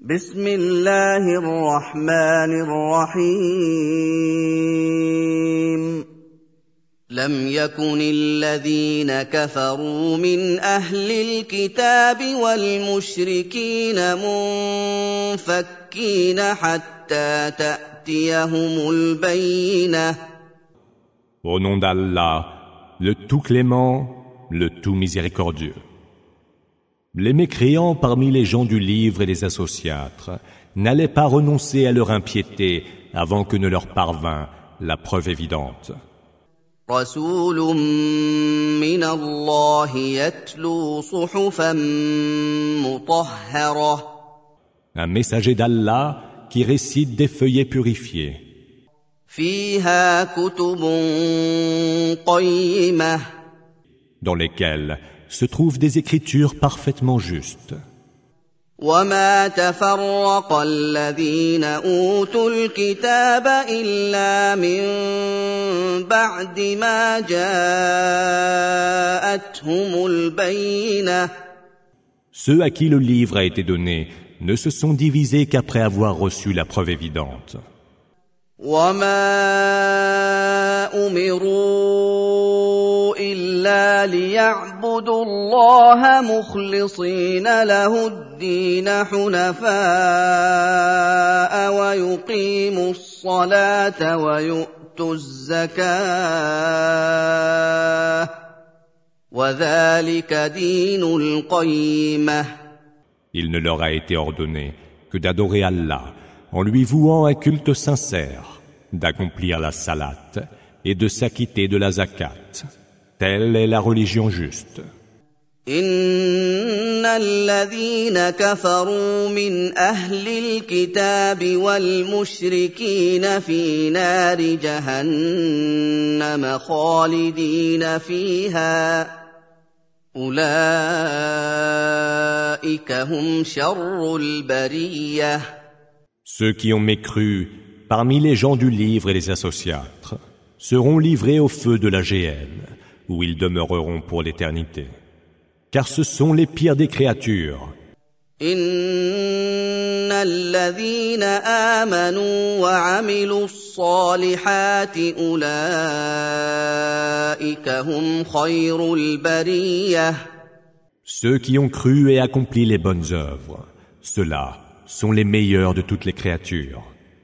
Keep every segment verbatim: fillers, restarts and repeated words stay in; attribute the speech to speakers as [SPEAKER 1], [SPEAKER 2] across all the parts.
[SPEAKER 1] بسم الله الرحمن الرحيم لم يكن الذين كفروا من أهل الكتاب والمشركين منفكين حتى تأتيهم البينة.
[SPEAKER 2] Au nom d'Allah, le tout clément, le tout miséricordieux. Les mécréants parmi les gens du livre et les associatres n'allaient pas renoncer à leur impiété avant que ne leur parvint la preuve évidente.
[SPEAKER 1] رسول من الله يتلو صحفا مطهرة.
[SPEAKER 2] Un messager d'Allah qui récite des feuillets purifiés.
[SPEAKER 1] فيها كتب قيمة.
[SPEAKER 2] Dans lesquels se trouvent des écritures parfaitement justes.
[SPEAKER 1] وما تفرق الذين أوتوا الكتاب إلا من بعد ما جاءتهم البينة.
[SPEAKER 2] Ceux à qui le livre a été donné ne se sont divisés qu'après avoir reçu la preuve évidente.
[SPEAKER 1] وما أمروا إلا ليعبدوا الله مخلصين له الدين حنفاء ويقيموا الصلاة ويؤتوا الزكاة وذلك دين القيمة.
[SPEAKER 2] Il ne leur a été ordonné que d'adorer Allah en lui vouant un culte sincère, d'accomplir la salat et de s'acquitter de la zakat. Telle est la religion juste.
[SPEAKER 1] إن الذين كفروا من أهل الكتاب والمشركين في نار جهنم خالدين فيها أولئك هم شر البرية.
[SPEAKER 2] Ceux qui ont mécru parmi les gens du livre et les associatres seront livrés au feu de la géhenne, où ils demeureront pour l'éternité. Car ce sont les pires des créatures.
[SPEAKER 1] إن الذين آمنوا وعملوا الصالحات أولئك هم خير البرية.
[SPEAKER 2] Ceux qui ont cru et accompli les bonnes œuvres, ceux-là sont les meilleurs de toutes les créatures.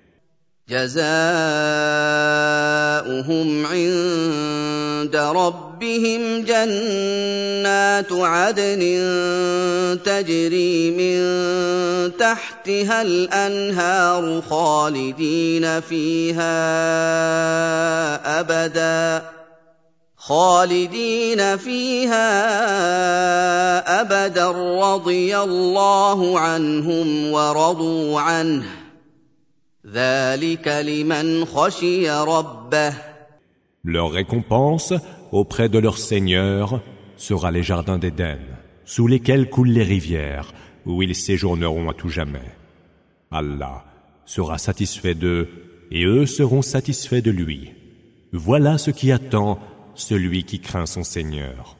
[SPEAKER 1] جزاؤهم عند ربهم جنات عدن تجري من تحتها الأنهار خالدين فيها أبدا خالدين فيها أبدا رضي الله عنهم ورضوا عنه ذلك لمن خشي ربه.
[SPEAKER 2] Leur récompense auprès de leur Seigneur sera les jardins d'Éden, sous lesquels coulent les rivières, où ils séjourneront à tout jamais. Allah sera satisfait d'eux, et eux seront satisfaits de lui. Voilà ce qui attend celui qui craint son Seigneur.